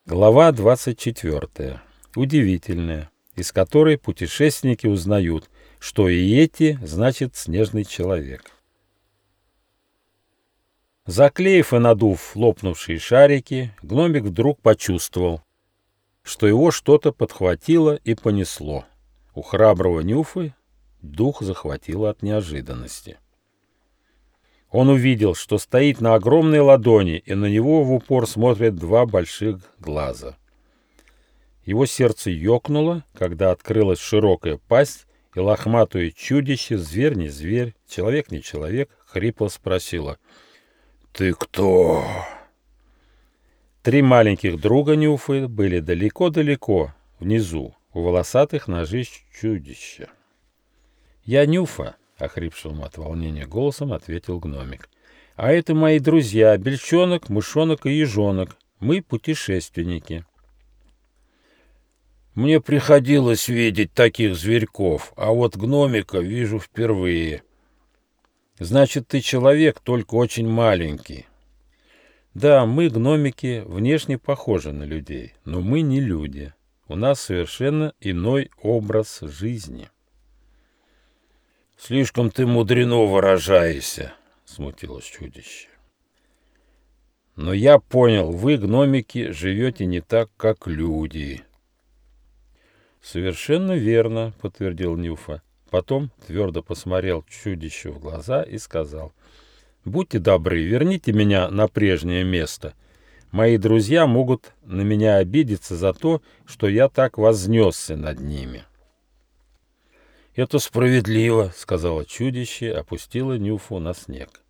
Глава 24. Удивительная, из которой путешественники узнают, что Йети значит «снежный человек». Заклеив и надув лопнувшие шарики, гномик вдруг почувствовал, что его что-то подхватило и понесло. У храброго Нюфы дух захватило от неожиданности. Он увидел, что стоит на огромной ладони, и на него в упор смотрят два больших глаза. Его сердце ёкнуло, когда открылась широкая пасть, и лохматое чудище, зверь не зверь, человек не человек, хрипло спросило: «Ты кто?» Три маленьких друга Нюфы были далеко-далеко, внизу, у волосатых ножей чудища. «Я Нюфа», — охрипшим от волнения голосом ответил гномик. «А это мои друзья, бельчонок, мышонок и ежонок. Мы путешественники». «Мне приходилось видеть таких зверьков, а вот гномика вижу впервые». «Значит, ты человек, только очень маленький». «Да, мы, гномики, внешне похожи на людей, но мы не люди. У нас совершенно иной образ жизни». «Слишком ты мудрено выражаешься», — смутилось чудище. «Но я понял, вы, гномики, живете не так, как люди». «Совершенно верно», — подтвердил Нюфа. Потом твердо посмотрел чудищу в глаза и сказал: «Будьте добры, верните меня на прежнее место. Мои друзья могут на меня обидеться за то, что я так вознесся над ними». «Это справедливо», — сказала чудище, опустило Нюфу на снег.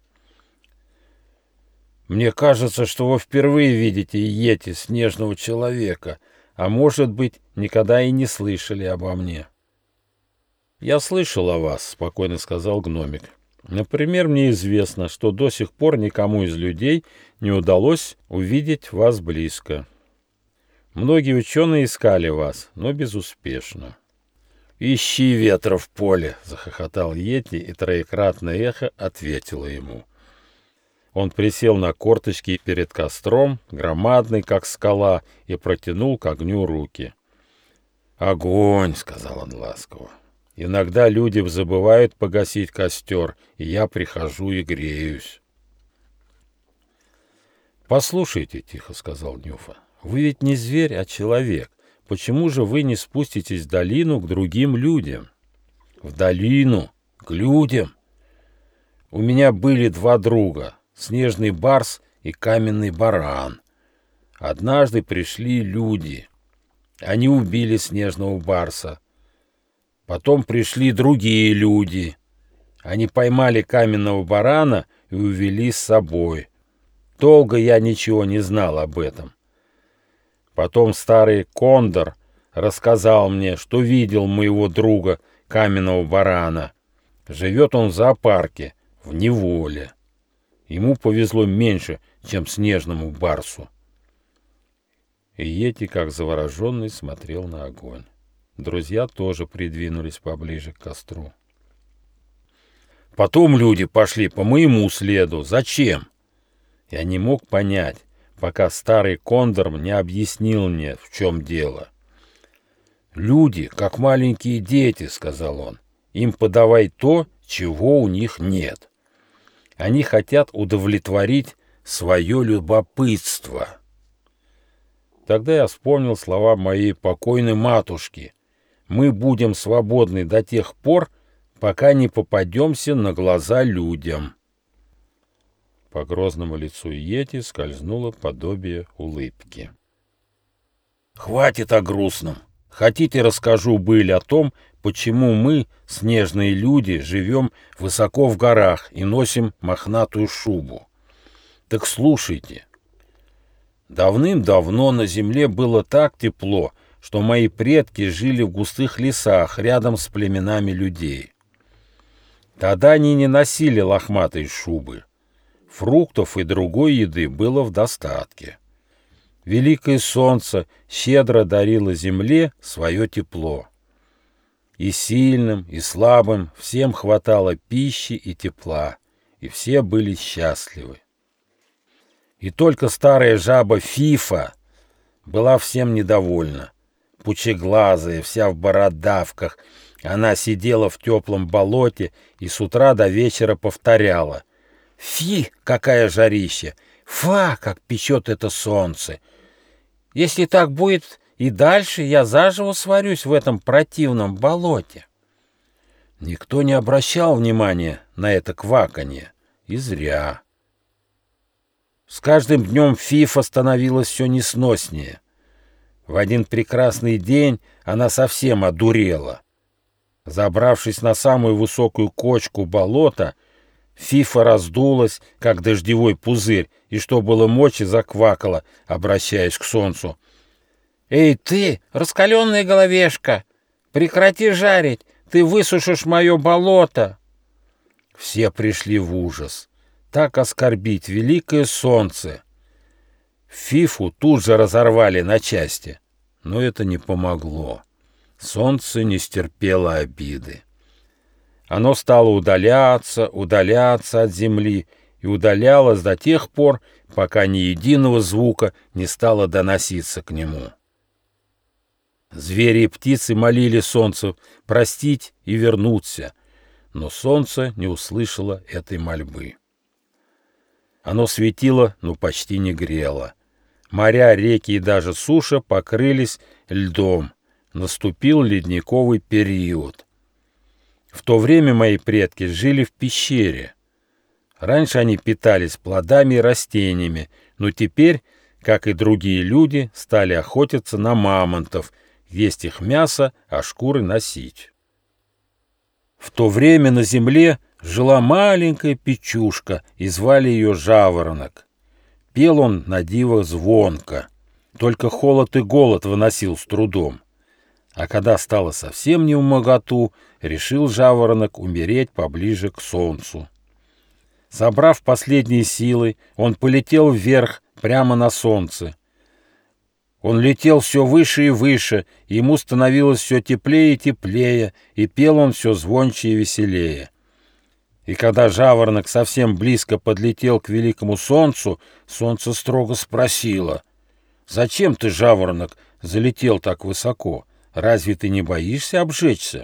«Мне кажется, что вы впервые видите Йети, снежного человека, а может быть, никогда и не слышали обо мне». «Я слышал о вас», — спокойно сказал гномик. «Например, мне известно, что до сих пор никому из людей не удалось увидеть вас близко. Многие ученые искали вас, но безуспешно». «Ищи ветра в поле», — захохотал Йети, и троекратное эхо ответило ему. Он присел на корточки перед костром, громадный, как скала, и протянул к огню руки. «Огонь», — сказал он ласково. «Иногда люди забывают погасить костер, и я прихожу и греюсь». «Послушайте», — тихо сказал Нюфа, — «вы ведь не зверь, а человек. Почему же вы не спуститесь в долину к другим людям?» «В долину? К людям? У меня были два друга, снежный барс и каменный баран. Однажды пришли люди. Они убили снежного барса. Потом пришли другие люди. Они поймали каменного барана и увели с собой. Долго я ничего не знал об этом. Потом старый кондор рассказал мне, что видел моего друга каменного барана. Живет он в зоопарке, в неволе. Ему повезло меньше, чем снежному барсу». И Йети, как завороженный, смотрел на огонь. Друзья тоже придвинулись поближе к костру. «Потом люди пошли по моему следу. Зачем?» Я не мог понять, пока старый кондор не объяснил мне, в чем дело. «Люди, как маленькие дети», — сказал он. «Им подавай то, чего у них нет. Они хотят удовлетворить свое любопытство». Тогда я вспомнил слова моей покойной матушки: «Мы будем свободны до тех пор, пока не попадемся на глаза людям». По грозному лицу Йети скользнуло подобие улыбки. «Хватит о грустном. Хотите, расскажу быль о том, почему мы, снежные люди, живем высоко в горах и носим мохнатую шубу? Так слушайте. Давным-давно на земле было так тепло, что мои предки жили в густых лесах рядом с племенами людей. Тогда они не носили лохматой шубы. Фруктов и другой еды было в достатке. Великое солнце щедро дарило земле свое тепло. И сильным, и слабым всем хватало пищи и тепла, и все были счастливы. И только старая жаба Фифа была всем недовольна. Пучеглазая, вся в бородавках, она сидела в теплом болоте и с утра до вечера повторяла: «Фи, какая жарища! Фа, как печет это солнце! Если так будет и дальше, я заживо сварюсь в этом противном болоте». Никто не обращал внимания на это кваканье, и зря. С каждым днем Фифа становилась все несноснее. В один прекрасный день она совсем одурела. Забравшись на самую высокую кочку болота, Фифа раздулась, как дождевой пузырь, и что было мочи, заквакала, обращаясь к солнцу. «Эй ты, раскаленная головешка, прекрати жарить, ты высушишь мое болото!» Все пришли в ужас. Так оскорбить великое солнце! Фифу тут же разорвали на части, но это не помогло. Солнце не стерпело обиды. Оно стало удаляться от земли и удалялось до тех пор, пока ни единого звука не стало доноситься к нему. Звери и птицы молили солнце простить и вернуться, но солнце не услышало этой мольбы. Оно светило, но почти не грело. Моря, реки и даже суша покрылись льдом. Наступил ледниковый период. В то время мои предки жили в пещере. Раньше они питались плодами и растениями, но теперь, как и другие люди, стали охотиться на мамонтов, есть их мясо, а шкуры носить. В то время на земле жила маленькая печушка, и звали ее Жаворонок. Пел он на диво звонко, только холод и голод выносил с трудом. А когда стало совсем невмоготу, решил Жаворонок умереть поближе к солнцу. Собрав последние силы, он полетел вверх, прямо на солнце. Он летел все выше и выше, и ему становилось все теплее и теплее, и пел он все звонче и веселее. И когда Жаворонок совсем близко подлетел к великому солнцу, солнце строго спросило: «Зачем ты, Жаворонок, залетел так высоко? Разве ты не боишься обжечься?»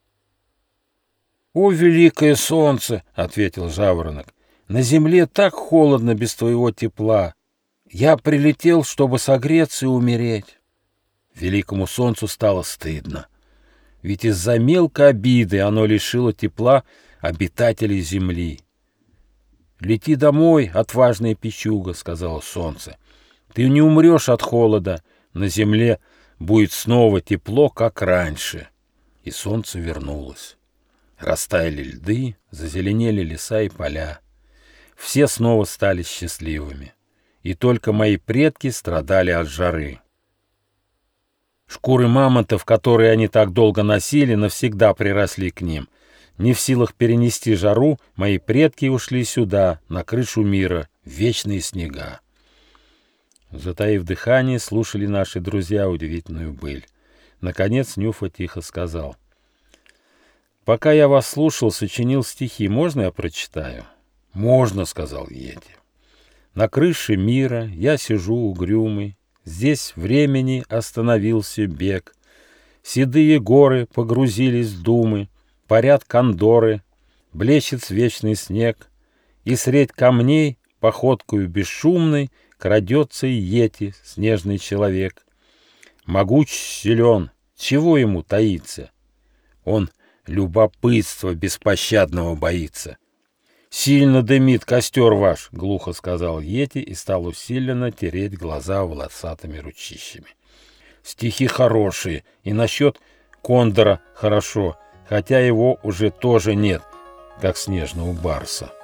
«О, великое солнце!» — ответил Жаворонок. «На земле так холодно без твоего тепла. Я прилетел, чтобы согреться и умереть». Великому солнцу стало стыдно. Ведь из-за мелкой обиды оно лишило тепла обитателей земли. «Лети домой, отважная печуга», — сказала солнце. «Ты не умрешь от холода. На земле будет снова тепло, как раньше». И солнце вернулось. Растаяли льды, зазеленели леса и поля. Все снова стали счастливыми. И только мои предки страдали от жары. Шкуры мамонтов, которые они так долго носили, навсегда приросли к ним. Не в силах перенести жару, мои предки ушли сюда, на крышу мира, в вечные снега. Затаив дыхание, слушали наши друзья удивительную быль. Наконец Нюфа тихо сказал: «Пока я вас слушал, сочинил стихи. Можно я прочитаю?» «Можно», — сказал Йети. «На крыше мира я сижу угрюмый, здесь времени остановился бег. Седые горы погрузились в думы, парят кондоры, блещет вечный снег, и средь камней походкою бесшумной крадется Йети, снежный человек. Могуч, силен, чего ему таиться? Он любопытства беспощадного боится. «Сильно дымит костер ваш», — глухо сказал Йети и стал усиленно тереть глаза волосатыми ручищами. «Стихи хорошие, и насчет кондора хорошо, хотя его уже тоже нет, как снежного барса».